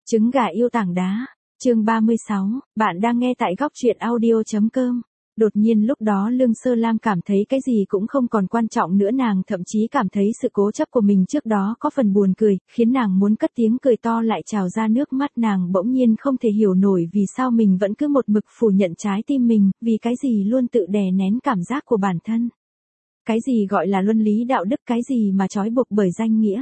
Trứng gà yêu tảng đá, chương 36, bạn đang nghe tại góc truyện audio.com. Đột nhiên lúc đó Lương Sơ Lam cảm thấy cái gì cũng không còn quan trọng nữa, nàng thậm chí cảm thấy sự cố chấp của mình trước đó có phần buồn cười, khiến nàng muốn cất tiếng cười to lại trào ra nước mắt. Nàng bỗng nhiên không thể hiểu nổi vì sao mình vẫn cứ một mực phủ nhận trái tim mình, vì cái gì luôn tự đè nén cảm giác của bản thân. Cái gì gọi là luân lý đạo đức, cái gì mà trói buộc bởi danh nghĩa.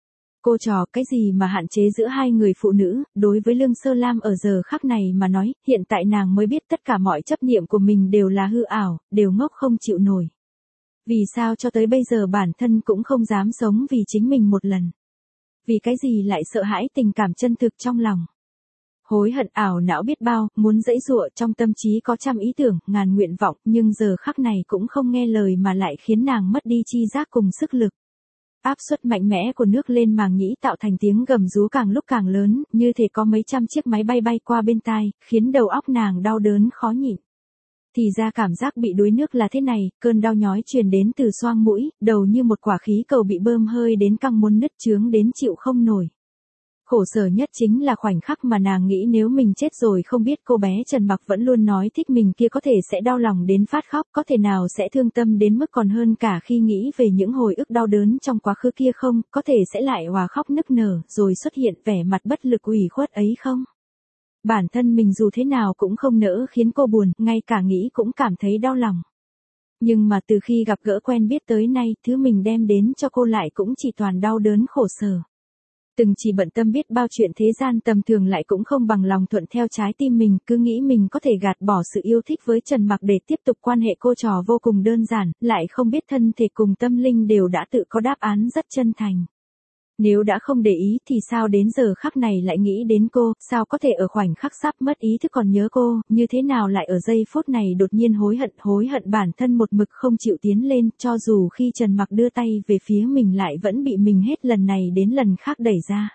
Cô trò, cái gì mà hạn chế giữa hai người phụ nữ. Đối với Lương Sơ Lam ở giờ khắc này mà nói, hiện tại nàng mới biết tất cả mọi chấp niệm của mình đều là hư ảo, đều ngốc không chịu nổi. Vì sao cho tới bây giờ bản thân cũng không dám sống vì chính mình một lần? Vì cái gì lại sợ hãi tình cảm chân thực trong lòng? Hối hận ảo não biết bao, muốn giãy giụa, trong tâm trí có trăm ý tưởng, ngàn nguyện vọng, nhưng giờ khắc này cũng không nghe lời mà lại khiến nàng mất đi chi giác cùng sức lực. Áp suất mạnh mẽ của nước lên màng nhĩ tạo thành tiếng gầm rú càng lúc càng lớn, như thể có mấy trăm chiếc máy bay bay qua bên tai, khiến đầu óc nàng đau đớn khó nhịn. Thì ra cảm giác bị đuối nước là thế này, cơn đau nhói truyền đến từ xoang mũi, đầu như một quả khí cầu bị bơm hơi đến căng muốn nứt, chướng đến chịu không nổi. Khổ sở nhất chính là khoảnh khắc mà nàng nghĩ nếu mình chết rồi không biết cô bé Trần Mặc vẫn luôn nói thích mình kia có thể sẽ đau lòng đến phát khóc, có thể nào sẽ thương tâm đến mức còn hơn cả khi nghĩ về những hồi ức đau đớn trong quá khứ kia không, có thể sẽ lại òa khóc nức nở rồi xuất hiện vẻ mặt bất lực ủy khuất ấy không. Bản thân mình dù thế nào cũng không nỡ khiến cô buồn, ngay cả nghĩ cũng cảm thấy đau lòng. Nhưng mà từ khi gặp gỡ quen biết tới nay, thứ mình đem đến cho cô lại cũng chỉ toàn đau đớn khổ sở. Từng chỉ bận tâm biết bao chuyện thế gian tầm thường lại cũng không bằng lòng thuận theo trái tim mình, cứ nghĩ mình có thể gạt bỏ sự yêu thích với Trần Mặc để tiếp tục quan hệ cô trò vô cùng đơn giản, lại không biết thân thể cùng tâm linh đều đã tự có đáp án rất chân thành. Nếu đã không để ý thì sao đến giờ khắc này lại nghĩ đến cô, sao có thể ở khoảnh khắc sắp mất ý thức còn nhớ cô, như thế nào lại ở giây phút này đột nhiên hối hận bản thân một mực không chịu tiến lên, cho dù khi Trần Mặc đưa tay về phía mình lại vẫn bị mình hết lần này đến lần khác đẩy ra.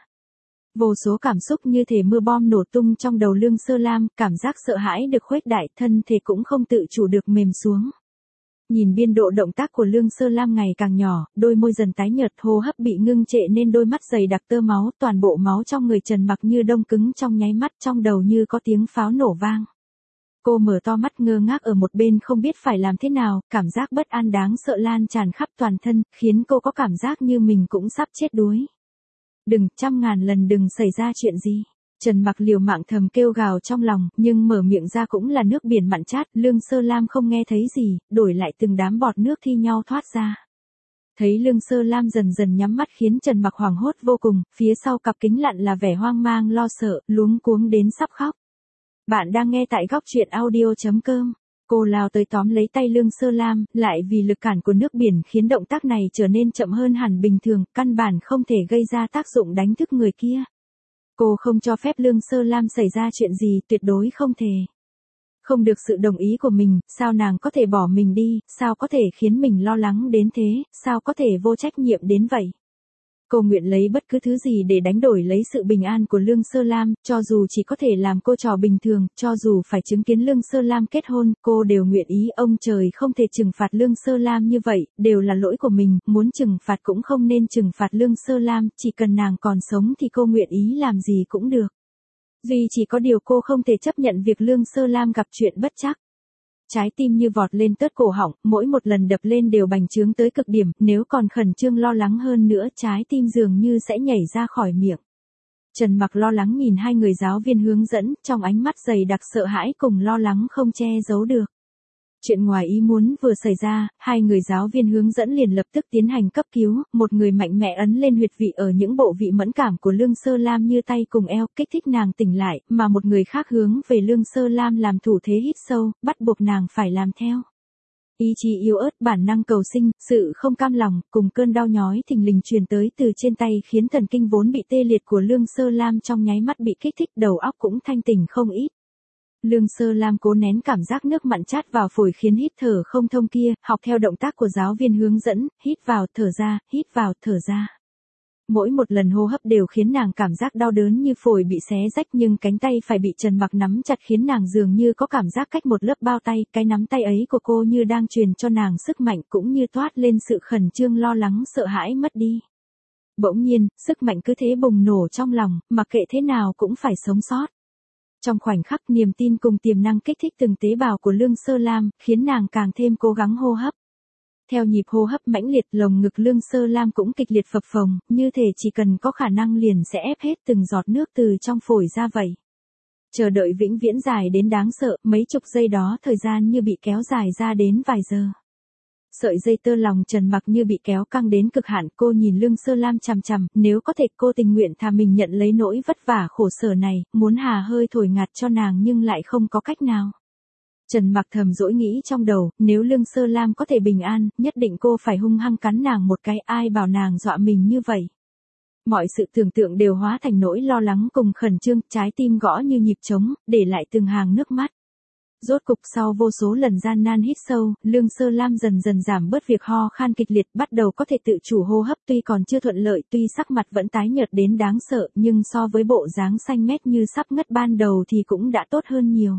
Vô số cảm xúc như thể mưa bom nổ tung trong đầu Lương Sơ Lam, cảm giác sợ hãi được khuếch đại, thân thể cũng không tự chủ được mềm xuống. Nhìn biên độ động tác của Lương Sơ Lam ngày càng nhỏ, đôi môi dần tái nhợt, hô hấp bị ngưng trệ nên đôi mắt dày đặc tơ máu, toàn bộ máu trong người Trần Mặc như đông cứng trong nháy mắt, trong đầu như có tiếng pháo nổ vang. Cô mở to mắt ngơ ngác ở một bên không biết phải làm thế nào, cảm giác bất an đáng sợ lan tràn khắp toàn thân, khiến cô có cảm giác như mình cũng sắp chết đuối. Đừng, trăm ngàn lần đừng xảy ra chuyện gì. Trần Mặc liều mạng thầm kêu gào trong lòng, nhưng mở miệng ra cũng là nước biển mặn chát, Lương Sơ Lam không nghe thấy gì, đổi lại từng đám bọt nước thi nhau thoát ra. Thấy Lương Sơ Lam dần dần nhắm mắt khiến Trần Mặc hoảng hốt vô cùng, phía sau cặp kính lặn là vẻ hoang mang lo sợ, luống cuống đến sắp khóc. Bạn đang nghe tại góc truyện audio.com. Cô lao tới tóm lấy tay Lương Sơ Lam, lại vì lực cản của nước biển khiến động tác này trở nên chậm hơn hẳn bình thường, căn bản không thể gây ra tác dụng đánh thức người kia. Cô không cho phép Lương Sơ Lam xảy ra chuyện gì, tuyệt đối không thể. Không được sự đồng ý của mình, sao nàng có thể bỏ mình đi, sao có thể khiến mình lo lắng đến thế, sao có thể vô trách nhiệm đến vậy. Cô nguyện lấy bất cứ thứ gì để đánh đổi lấy sự bình an của Lương Sơ Lam, cho dù chỉ có thể làm cô trò bình thường, cho dù phải chứng kiến Lương Sơ Lam kết hôn, cô đều nguyện ý. Ông trời không thể trừng phạt Lương Sơ Lam như vậy, đều là lỗi của mình, muốn trừng phạt cũng không nên trừng phạt Lương Sơ Lam, chỉ cần nàng còn sống thì cô nguyện ý làm gì cũng được. Duy chỉ có điều cô không thể chấp nhận việc Lương Sơ Lam gặp chuyện bất trắc. Trái tim như vọt lên tớt cổ họng, mỗi một lần đập lên đều bành trướng tới cực điểm, nếu còn khẩn trương lo lắng hơn nữa trái tim dường như sẽ nhảy ra khỏi miệng. Trần Mặc lo lắng nhìn hai người giáo viên hướng dẫn, trong ánh mắt dày đặc sợ hãi cùng lo lắng không che giấu được. Chuyện ngoài ý muốn vừa xảy ra, hai người giáo viên hướng dẫn liền lập tức tiến hành cấp cứu, một người mạnh mẽ ấn lên huyệt vị ở những bộ vị mẫn cảm của Lương Sơ Lam như tay cùng eo, kích thích nàng tỉnh lại, mà một người khác hướng về Lương Sơ Lam làm thủ thế hít sâu, bắt buộc nàng phải làm theo. Ý chí yếu ớt, bản năng cầu sinh, sự không cam lòng, cùng cơn đau nhói thình lình truyền tới từ trên tay khiến thần kinh vốn bị tê liệt của Lương Sơ Lam trong nháy mắt bị kích thích, đầu óc cũng thanh tỉnh không ít. Lương Sơ Lam cố nén cảm giác nước mặn chát vào phổi khiến hít thở không thông kia, học theo động tác của giáo viên hướng dẫn, hít vào, thở ra, hít vào, thở ra. Mỗi một lần hô hấp đều khiến nàng cảm giác đau đớn như phổi bị xé rách, nhưng cánh tay phải bị Trần Mặc nắm chặt khiến nàng dường như có cảm giác cách một lớp bao tay, cái nắm tay ấy của cô như đang truyền cho nàng sức mạnh cũng như toát lên sự khẩn trương lo lắng sợ hãi mất đi. Bỗng nhiên, sức mạnh cứ thế bùng nổ trong lòng, mặc kệ thế nào cũng phải sống sót. Trong khoảnh khắc niềm tin cùng tiềm năng kích thích từng tế bào của Lương Sơ Lam, khiến nàng càng thêm cố gắng hô hấp. Theo nhịp hô hấp mãnh liệt, lồng ngực Lương Sơ Lam cũng kịch liệt phập phồng, như thể chỉ cần có khả năng liền sẽ ép hết từng giọt nước từ trong phổi ra vậy. Chờ đợi vĩnh viễn dài đến đáng sợ, mấy chục giây đó thời gian như bị kéo dài ra đến vài giờ. Sợi dây tơ lòng Trần Mặc như bị kéo căng đến cực hạn, cô nhìn Lương Sơ Lam chằm chằm, nếu có thể cô tình nguyện thà mình nhận lấy nỗi vất vả khổ sở này, muốn hà hơi thổi ngạt cho nàng nhưng lại không có cách nào. Trần Mặc thầm dỗi nghĩ trong đầu, nếu Lương Sơ Lam có thể bình an, nhất định cô phải hung hăng cắn nàng một cái, ai bảo nàng dọa mình như vậy. Mọi sự tưởng tượng đều hóa thành nỗi lo lắng cùng khẩn trương, trái tim gõ như nhịp trống, để lại từng hàng nước mắt. Rốt cục sau vô số lần gian nan hít sâu, Lương Sơ Lam dần dần giảm bớt việc ho khan kịch liệt, bắt đầu có thể tự chủ hô hấp, tuy còn chưa thuận lợi, tuy sắc mặt vẫn tái nhợt đến đáng sợ, nhưng so với bộ dáng xanh mét như sắp ngất ban đầu thì cũng đã tốt hơn nhiều.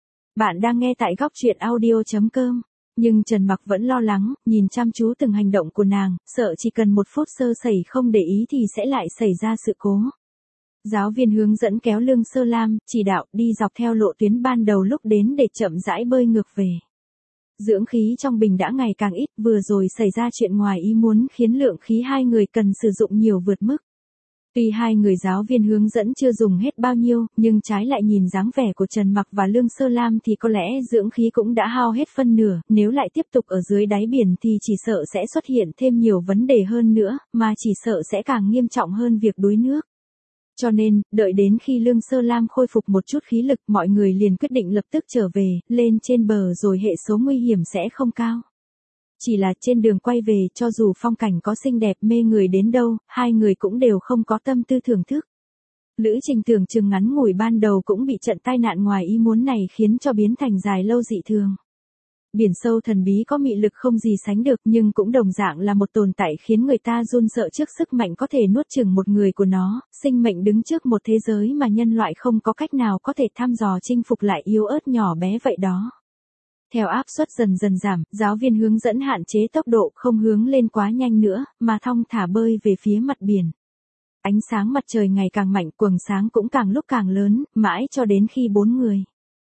Bạn đang nghe tại góc truyện audio.com. Nhưng Trần Mặc vẫn lo lắng, nhìn chăm chú từng hành động của nàng, sợ chỉ cần một phút sơ sẩy không để ý thì sẽ lại xảy ra sự cố. Giáo viên hướng dẫn kéo Lương Sơ Lam, chỉ đạo đi dọc theo lộ tuyến ban đầu lúc đến để chậm rãi bơi ngược về. Dưỡng khí trong bình đã ngày càng ít, vừa rồi xảy ra chuyện ngoài ý muốn khiến lượng khí hai người cần sử dụng nhiều vượt mức. Tuy hai người giáo viên hướng dẫn chưa dùng hết bao nhiêu, nhưng trái lại nhìn dáng vẻ của Trần Mặc và Lương Sơ Lam thì có lẽ dưỡng khí cũng đã hao hết phân nửa, nếu lại tiếp tục ở dưới đáy biển thì chỉ sợ sẽ xuất hiện thêm nhiều vấn đề hơn nữa, mà chỉ sợ sẽ càng nghiêm trọng hơn việc đuối nước. Cho nên, đợi đến khi Lương Sơ Lam khôi phục một chút khí lực, mọi người liền quyết định lập tức trở về, lên trên bờ rồi hệ số nguy hiểm sẽ không cao. Chỉ là trên đường quay về, cho dù phong cảnh có xinh đẹp mê người đến đâu, hai người cũng đều không có tâm tư thưởng thức. Lữ trình tưởng chừng ngắn ngủi ban đầu cũng bị trận tai nạn ngoài ý muốn này khiến cho biến thành dài lâu dị thường. Biển sâu thần bí có mị lực không gì sánh được, nhưng cũng đồng dạng là một tồn tại khiến người ta run sợ trước sức mạnh có thể nuốt chửng một người của nó, sinh mệnh đứng trước một thế giới mà nhân loại không có cách nào có thể thăm dò chinh phục lại yếu ớt nhỏ bé vậy đó. Theo áp suất dần dần giảm, giáo viên hướng dẫn hạn chế tốc độ, không hướng lên quá nhanh nữa, mà thong thả bơi về phía mặt biển. Ánh sáng mặt trời ngày càng mạnh, quầng sáng cũng càng lúc càng lớn, mãi cho đến khi bốn người.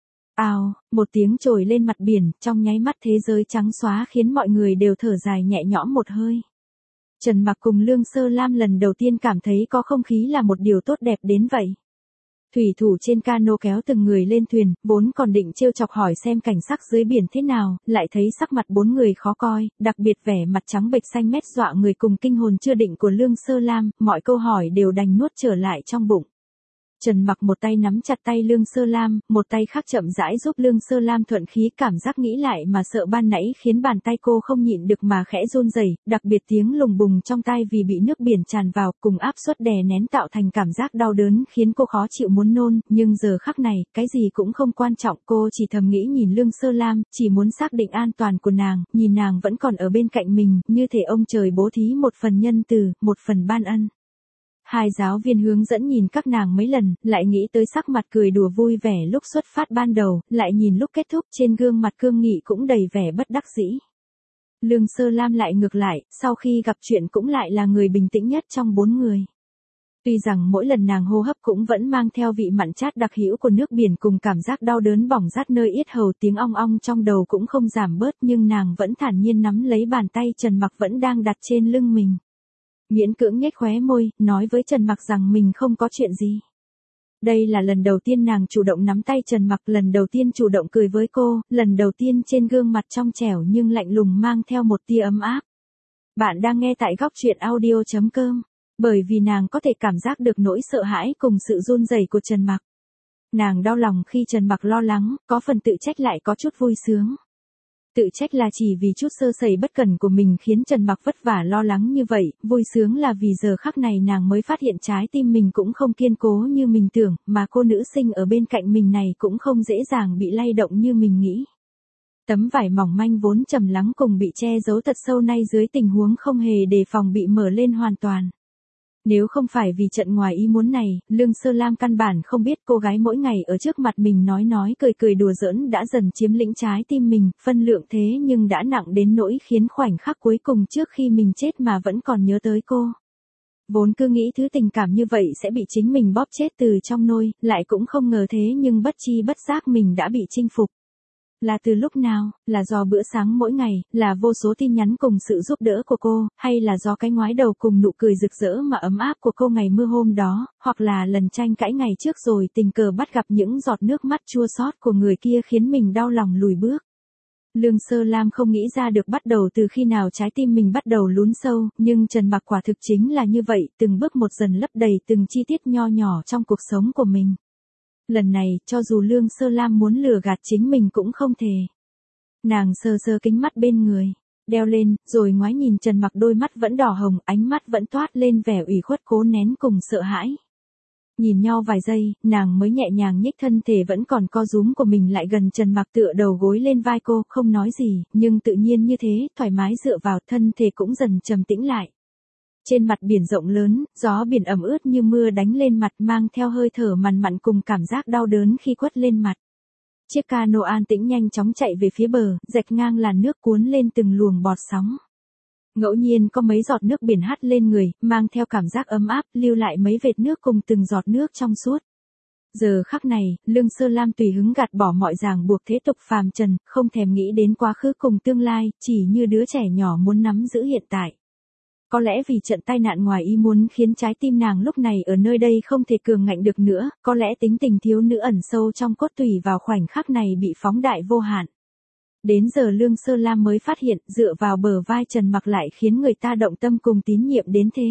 Ào, một tiếng trồi lên mặt biển, trong nháy mắt thế giới trắng xóa khiến mọi người đều thở dài nhẹ nhõm một hơi. Trần Mặc cùng Lương Sơ Lam lần đầu tiên cảm thấy có không khí là một điều tốt đẹp đến vậy. Thủy thủ trên cano kéo từng người lên thuyền, vốn còn định trêu chọc hỏi xem cảnh sắc dưới biển thế nào, lại thấy sắc mặt bốn người khó coi, đặc biệt vẻ mặt trắng bệch xanh mét dọa người cùng kinh hồn chưa định của Lương Sơ Lam, mọi câu hỏi đều đành nuốt trở lại trong bụng. Trần Mặc một tay nắm chặt tay Lương Sơ Lam, một tay khác chậm rãi giúp Lương Sơ Lam thuận khí, cảm giác nghĩ lại mà sợ ban nãy khiến bàn tay cô không nhịn được mà khẽ run rẩy, đặc biệt tiếng lùng bùng trong tai vì bị nước biển tràn vào, cùng áp suất đè nén tạo thành cảm giác đau đớn khiến cô khó chịu muốn nôn, nhưng giờ khắc này, cái gì cũng không quan trọng, cô chỉ thầm nghĩ nhìn Lương Sơ Lam, chỉ muốn xác định an toàn của nàng, nhìn nàng vẫn còn ở bên cạnh mình, như thể ông trời bố thí một phần nhân từ, một phần ban ân. Hai giáo viên hướng dẫn nhìn các nàng mấy lần, lại nghĩ tới sắc mặt cười đùa vui vẻ lúc xuất phát ban đầu, lại nhìn lúc kết thúc trên gương mặt cương nghị cũng đầy vẻ bất đắc dĩ. Lương Sơ Lam lại ngược lại, sau khi gặp chuyện cũng lại là người bình tĩnh nhất trong bốn người. Tuy rằng mỗi lần nàng hô hấp cũng vẫn mang theo vị mặn chát đặc hữu của nước biển cùng cảm giác đau đớn bỏng rát nơi yết hầu, tiếng ong ong trong đầu cũng không giảm bớt, nhưng nàng vẫn thản nhiên nắm lấy bàn tay Trần Mặc vẫn đang đặt trên lưng mình. Miễn cưỡng nhếch khóe môi, nói với Trần Mặc rằng mình không có chuyện gì. Đây là lần đầu tiên nàng chủ động nắm tay Trần Mặc, lần đầu tiên chủ động cười với cô, lần đầu tiên trên gương mặt trong trẻo nhưng lạnh lùng mang theo một tia ấm áp. Bạn đang nghe tại góc truyện audio.com, bởi vì nàng có thể cảm giác được nỗi sợ hãi cùng sự run rẩy của Trần Mặc. Nàng đau lòng khi Trần Mặc lo lắng, có phần tự trách lại có chút vui sướng. Tự trách là chỉ vì chút sơ sẩy bất cẩn của mình khiến Trần Mặc vất vả lo lắng như vậy, vui sướng là vì giờ khắc này nàng mới phát hiện trái tim mình cũng không kiên cố như mình tưởng, mà cô nữ sinh ở bên cạnh mình này cũng không dễ dàng bị lay động như mình nghĩ. Tấm vải mỏng manh vốn trầm lắng cùng bị che giấu thật sâu nay dưới tình huống không hề đề phòng bị mở lên hoàn toàn. Nếu không phải vì trận ngoài ý muốn này, Lương Sơ Lam căn bản không biết cô gái mỗi ngày ở trước mặt mình nói cười cười đùa giỡn đã dần chiếm lĩnh trái tim mình, phân lượng thế nhưng đã nặng đến nỗi khiến khoảnh khắc cuối cùng trước khi mình chết mà vẫn còn nhớ tới cô. Vốn cứ nghĩ thứ tình cảm như vậy sẽ bị chính mình bóp chết từ trong nôi, lại cũng không ngờ thế nhưng bất chi bất giác mình đã bị chinh phục. Là từ lúc nào, là do bữa sáng mỗi ngày, là vô số tin nhắn cùng sự giúp đỡ của cô, hay là do cái ngoái đầu cùng nụ cười rực rỡ mà ấm áp của cô ngày mưa hôm đó, hoặc là lần tranh cãi ngày trước rồi tình cờ bắt gặp những giọt nước mắt chua xót của người kia khiến mình đau lòng lùi bước. Lương Sơ Lam không nghĩ ra được bắt đầu từ khi nào trái tim mình bắt đầu lún sâu, nhưng Trần Mặc quả thực chính là như vậy, từng bước một dần lấp đầy từng chi tiết nho nhỏ trong cuộc sống của mình. Lần này, cho dù Lương Sơ Lam muốn lừa gạt chính mình cũng không thể. Nàng sờ sờ kính mắt bên người, đeo lên, rồi ngoái nhìn Trần Mặc, đôi mắt vẫn đỏ hồng, ánh mắt vẫn toát lên vẻ ủy khuất cố nén cùng sợ hãi. Nhìn nhau vài giây, nàng mới nhẹ nhàng nhích thân thể vẫn còn co rúm của mình lại gần Trần Mặc, tựa đầu gối lên vai cô, không nói gì, nhưng tự nhiên như thế, thoải mái dựa vào, thân thể cũng dần trầm tĩnh lại. Trên mặt biển rộng lớn, gió biển ẩm ướt như mưa đánh lên mặt, mang theo hơi thở mằn mặn cùng cảm giác đau đớn khi quất lên mặt. Chiếc cano an tĩnh nhanh chóng chạy về phía bờ, rạch ngang làn nước cuốn lên từng luồng bọt sóng. Ngẫu nhiên có mấy giọt nước biển hắt lên người, mang theo cảm giác ấm áp, lưu lại mấy vệt nước cùng từng giọt nước trong suốt. Giờ khắc này, Lương Sơ Lam tùy hứng gạt bỏ mọi ràng buộc thế tục phàm trần, không thèm nghĩ đến quá khứ cùng tương lai, chỉ như đứa trẻ nhỏ muốn nắm giữ hiện tại. Có lẽ vì trận tai nạn ngoài ý muốn khiến trái tim nàng lúc này ở nơi đây không thể cường ngạnh được nữa, có lẽ tính tình thiếu nữ ẩn sâu trong cốt tủy vào khoảnh khắc này bị phóng đại vô hạn. Đến giờ Lương Sơ Lam mới phát hiện, dựa vào bờ vai Trần Mặc lại khiến người ta động tâm cùng tín nhiệm đến thế.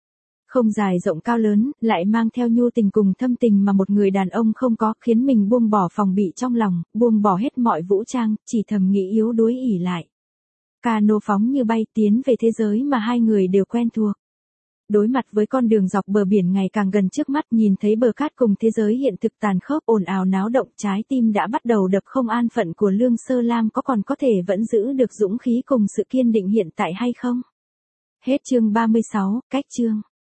Không dài rộng cao lớn, lại mang theo nhu tình cùng thâm tình mà một người đàn ông không có, khiến mình buông bỏ phòng bị trong lòng, buông bỏ hết mọi vũ trang, chỉ thầm nghĩ yếu đuối ỉ lại. Cano phóng như bay tiến về thế giới mà hai người đều quen thuộc. Đối mặt với con đường dọc bờ biển ngày càng gần trước mắt, nhìn thấy bờ cát cùng thế giới hiện thực tàn khốc ồn ào náo động, trái tim đã bắt đầu đập không an phận của Lương Sơ Lam có còn có thể vẫn giữ được dũng khí cùng sự kiên định hiện tại hay không? Hết chương 36, cách chương.